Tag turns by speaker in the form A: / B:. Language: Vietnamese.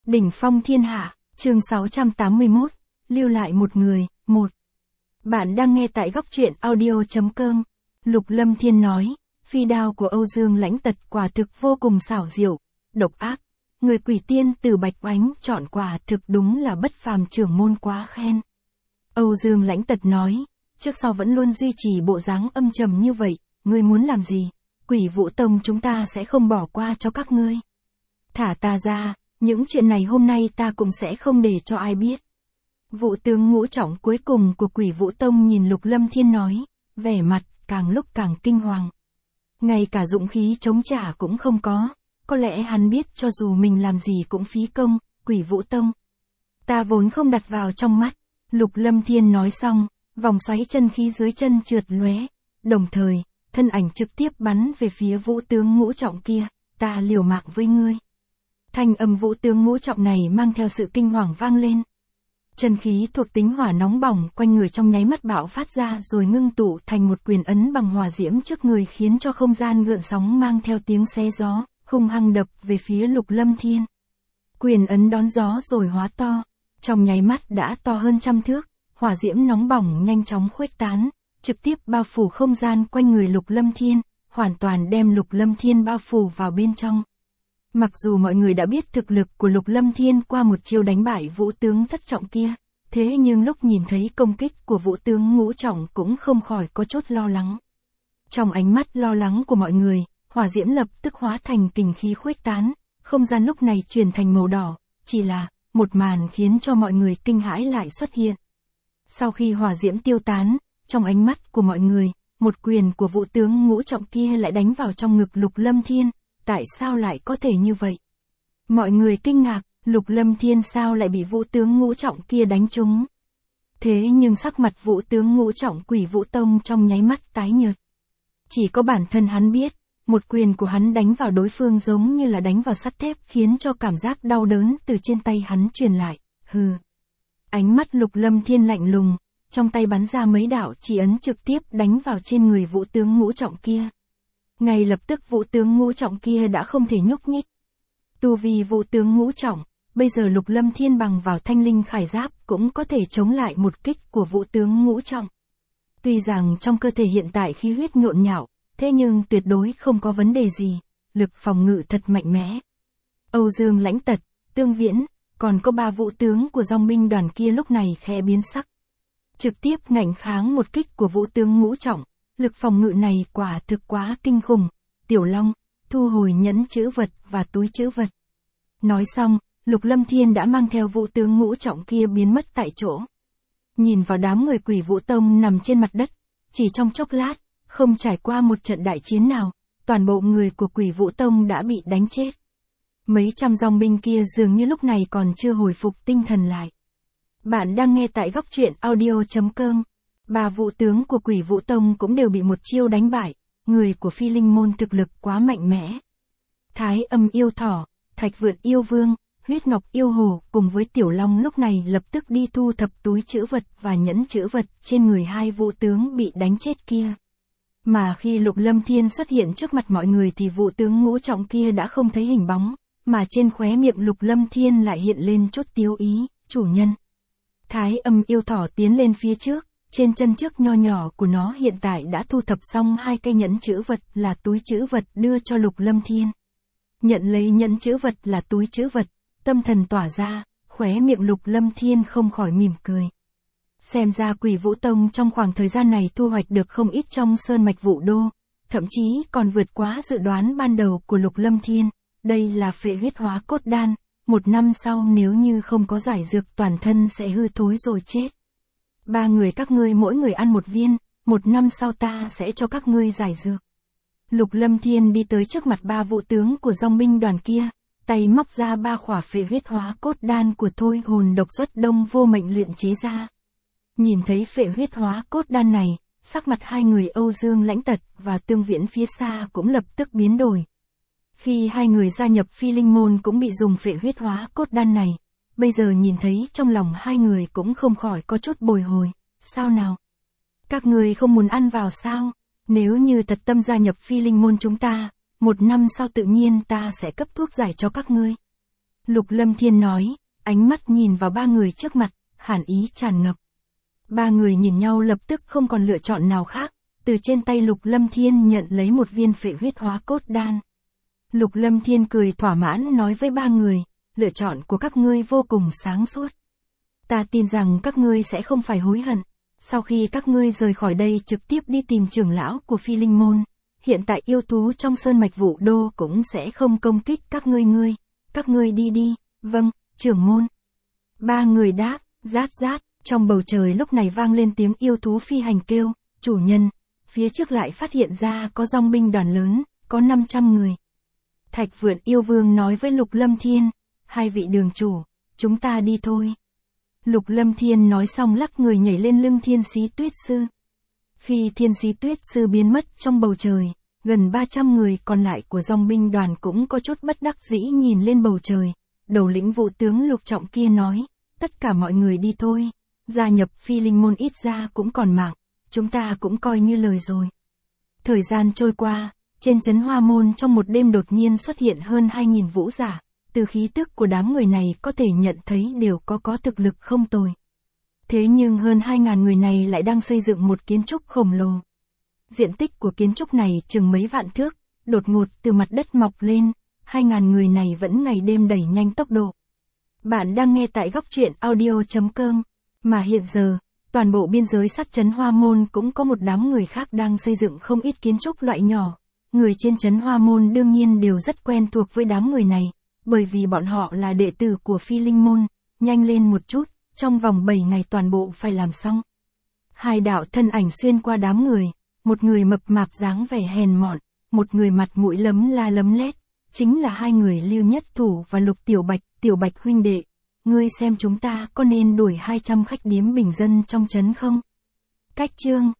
A: Đỉnh phong thiên hạ, chương 681, lưu lại một người, 1. Bạn đang nghe tại góc truyện audio.com. Lục Lâm Thiên nói, phi đao của Âu Dương Lãnh Tật quả thực vô cùng xảo diệu, độc ác. Người quỷ tiên từ Bạch Oánh chọn quả thực đúng là bất phàm, trưởng môn quá khen. Âu Dương Lãnh Tật nói, trước sau vẫn luôn duy trì bộ dáng âm trầm như vậy, ngươi muốn làm gì? Quỷ Vũ Tông chúng ta sẽ không bỏ qua cho các ngươi. Thả ta ra, những chuyện này hôm nay ta cũng sẽ không để cho ai biết. Vũ tướng ngũ trọng cuối cùng của Quỷ Vũ Tông nhìn Lục Lâm Thiên nói, vẻ mặt càng lúc càng kinh hoàng. Ngay cả dũng khí chống trả cũng không có lẽ hắn biết cho dù mình làm gì cũng phí công. Quỷ Vũ Tông, ta vốn không đặt vào trong mắt. Lục Lâm Thiên nói xong, vòng xoáy chân khí dưới chân trượt lóe, đồng thời, thân ảnh trực tiếp bắn về phía Vũ tướng ngũ trọng kia, ta liều mạng với ngươi. Thanh âm Vũ tướng ngũ trọng này mang theo sự kinh hoàng vang lên. Chân khí thuộc tính hỏa nóng bỏng quanh người trong nháy mắt bạo phát ra rồi ngưng tụ thành một quyền ấn bằng hỏa diễm trước người, khiến cho không gian gợn sóng mang theo tiếng xé gió, hung hăng đập về phía Lục Lâm Thiên. Quyền ấn đón gió rồi hóa to, trong nháy mắt đã to hơn 100 thước, hỏa diễm nóng bỏng nhanh chóng khuếch tán, trực tiếp bao phủ không gian quanh người Lục Lâm Thiên, hoàn toàn đem Lục Lâm Thiên bao phủ vào bên trong. Mặc dù mọi người đã biết thực lực của Lục Lâm Thiên qua một chiêu đánh bại Vũ tướng thất trọng kia, thế nhưng lúc nhìn thấy công kích của Vũ tướng ngũ trọng cũng không khỏi có chút lo lắng. Trong ánh mắt lo lắng của mọi người, hỏa diễm lập tức hóa thành kình khí khuếch tán, không gian lúc này chuyển thành màu đỏ, chỉ là một màn khiến cho mọi người kinh hãi lại xuất hiện. Sau khi hỏa diễm tiêu tán, trong ánh mắt của mọi người, một quyền của Vũ tướng ngũ trọng kia lại đánh vào trong ngực Lục Lâm Thiên. Tại sao lại có thể như vậy? Mọi người kinh ngạc, Lục Lâm Thiên sao lại bị Vũ tướng ngũ trọng kia đánh trúng? Thế nhưng sắc mặt Vũ tướng ngũ trọng Quỷ Vũ Tông trong nháy mắt tái nhợt. Chỉ có bản thân hắn biết, một quyền của hắn đánh vào đối phương giống như là đánh vào sắt thép, khiến cho cảm giác đau đớn từ trên tay hắn truyền lại. Hừ. Ánh mắt Lục Lâm Thiên lạnh lùng, trong tay bắn ra mấy đạo chỉ ấn trực tiếp đánh vào trên người Vũ tướng ngũ trọng kia. Ngay lập tức Vũ tướng ngũ trọng kia đã không thể nhúc nhích. Tu vi Vũ tướng ngũ trọng, bây giờ Lục Lâm Thiên bằng vào thanh linh khải giáp cũng có thể chống lại một kích của Vũ tướng ngũ trọng. Tuy rằng trong cơ thể hiện tại khí huyết nhộn nhạo, thế nhưng tuyệt đối không có vấn đề gì, lực phòng ngự thật mạnh mẽ. Âu Dương Lãnh Tật, Tương Viễn, còn có 3 vũ tướng của dòng binh đoàn kia lúc này khẽ biến sắc. Trực tiếp ngạnh kháng một kích của Vũ tướng ngũ trọng. Lực phòng ngự này quả thực quá kinh khủng. Tiểu Long, thu hồi nhẫn chữ vật và túi chữ vật. Nói xong, Lục Lâm Thiên đã mang theo Vũ tướng ngũ trọng kia biến mất tại chỗ. Nhìn vào đám người Quỷ Vũ Tông nằm trên mặt đất, chỉ trong chốc lát, không trải qua một trận đại chiến nào, toàn bộ người của Quỷ Vũ Tông đã bị đánh chết. Mấy trăm dòng binh kia dường như lúc này còn chưa hồi phục tinh thần lại. Bạn đang nghe tại góc truyện audio.com. 3 vũ tướng của Quỷ Vũ Tông cũng đều bị một chiêu đánh bại, người của Phi Linh môn thực lực quá mạnh mẽ. Thái Âm yêu thỏ, Thạch Vượn yêu vương, Huyết Ngọc yêu hồ cùng với Tiểu Long lúc này lập tức đi thu thập túi trữ vật và nhẫn trữ vật trên người 2 vũ tướng bị đánh chết kia. Mà khi Lục Lâm Thiên xuất hiện trước mặt mọi người thì vũ tướng ngũ trọng kia đã không thấy hình bóng, mà trên khóe miệng Lục Lâm Thiên lại hiện lên chút tiếu ý, chủ nhân. Thái Âm yêu thỏ tiến lên phía trước. Trên chân trước nho nhỏ của nó hiện tại đã thu thập xong 2 cây nhẫn chữ vật là túi chữ vật đưa cho Lục Lâm Thiên. Nhận lấy nhẫn chữ vật là túi chữ vật, tâm thần tỏa ra, khóe miệng Lục Lâm Thiên không khỏi mỉm cười. Xem ra Quỷ Vũ Tông trong khoảng thời gian này thu hoạch được không ít trong sơn mạch Vũ Đô, thậm chí còn vượt quá dự đoán ban đầu của Lục Lâm Thiên. Đây là phệ huyết hóa cốt đan, 1 năm sau nếu như không có giải dược toàn thân sẽ hư thối rồi chết. 3 người các ngươi mỗi người ăn 1 viên, 1 năm sau ta sẽ cho các ngươi giải dược. Lục Lâm Thiên đi tới trước mặt 3 vũ tướng của dòng binh đoàn kia, tay móc ra 3 khỏa phệ huyết hóa cốt đan của Thôi Hồn Độc Xuất Đông Vô Mệnh luyện chế ra. Nhìn thấy phệ huyết hóa cốt đan này, sắc mặt 2 người Âu Dương Lãnh Tật và Tương Viễn phía xa cũng lập tức biến đổi. Khi 2 người gia nhập Phi Linh môn cũng bị dùng phệ huyết hóa cốt đan này. Bây giờ nhìn thấy trong lòng 2 người cũng không khỏi có chút bồi hồi. Sao nào? Các người không muốn ăn vào sao? Nếu như thật tâm gia nhập Phi Linh môn chúng ta, 1 năm sau tự nhiên ta sẽ cấp thuốc giải cho các ngươi. Lục Lâm Thiên nói, ánh mắt nhìn vào ba người trước mặt, hàn ý tràn ngập. Ba người nhìn nhau lập tức không còn lựa chọn nào khác, từ trên tay Lục Lâm Thiên nhận lấy một viên phệ huyết hóa cốt đan. Lục Lâm Thiên cười thỏa mãn nói với ba người, lựa chọn của các ngươi vô cùng sáng suốt. Ta tin rằng các ngươi sẽ không phải hối hận, sau khi các ngươi rời khỏi đây trực tiếp đi tìm trưởng lão của Phi Linh Môn, hiện tại yêu thú trong sơn mạch Vũ Đô cũng sẽ không công kích các ngươi đi đi, vâng, trưởng môn. Ba người đáp, rát rát, trong bầu trời lúc này vang lên tiếng yêu thú phi hành kêu, chủ nhân, phía trước lại phát hiện ra có dòng binh đoàn lớn, có 500 người. Thạch Vượn yêu vương nói với Lục Lâm Thiên, hai vị đường chủ, chúng ta đi thôi. Lục Lâm Thiên nói xong lắc người nhảy lên lưng Thiên Sĩ Tuyết Sư. Khi Thiên Sĩ Tuyết Sư biến mất trong bầu trời, gần 300 người còn lại của dòng binh đoàn cũng có chút bất đắc dĩ nhìn lên bầu trời. Đầu lĩnh vụ tướng Lục Trọng kia nói, tất cả mọi người đi thôi, gia nhập Phi Linh Môn ít ra cũng còn mạng, chúng ta cũng coi như lời rồi. Thời gian trôi qua, trên trấn Hoa Môn trong một đêm đột nhiên xuất hiện hơn 2.000 vũ giả, từ khí tức của đám người này có thể nhận thấy đều có thực lực không tồi. Thế nhưng hơn 2.000 người này lại đang xây dựng một kiến trúc khổng lồ. Diện tích của kiến trúc này chừng mấy vạn thước, đột ngột từ mặt đất mọc lên, 2.000 người này vẫn ngày đêm đẩy nhanh tốc độ. Bạn đang nghe tại góc truyện audio.com, mà hiện giờ, toàn bộ biên giới sát trấn Hoa Môn cũng có một đám người khác đang xây dựng không ít kiến trúc loại nhỏ. Người trên trấn Hoa Môn đương nhiên đều rất quen thuộc với đám người này, bởi vì bọn họ là đệ tử của Phi Linh Môn, nhanh lên một chút, trong vòng 7 ngày toàn bộ phải làm xong. Hai đạo thân ảnh xuyên qua đám người, một người mập mạp dáng vẻ hèn mọn, một người mặt mũi lấm la lấm lét, chính là hai người Lưu Nhất Thủ và Lục Tiểu Bạch huynh đệ. Ngươi xem chúng ta có nên đuổi 200 khách điếm bình dân trong trấn không? Cách chương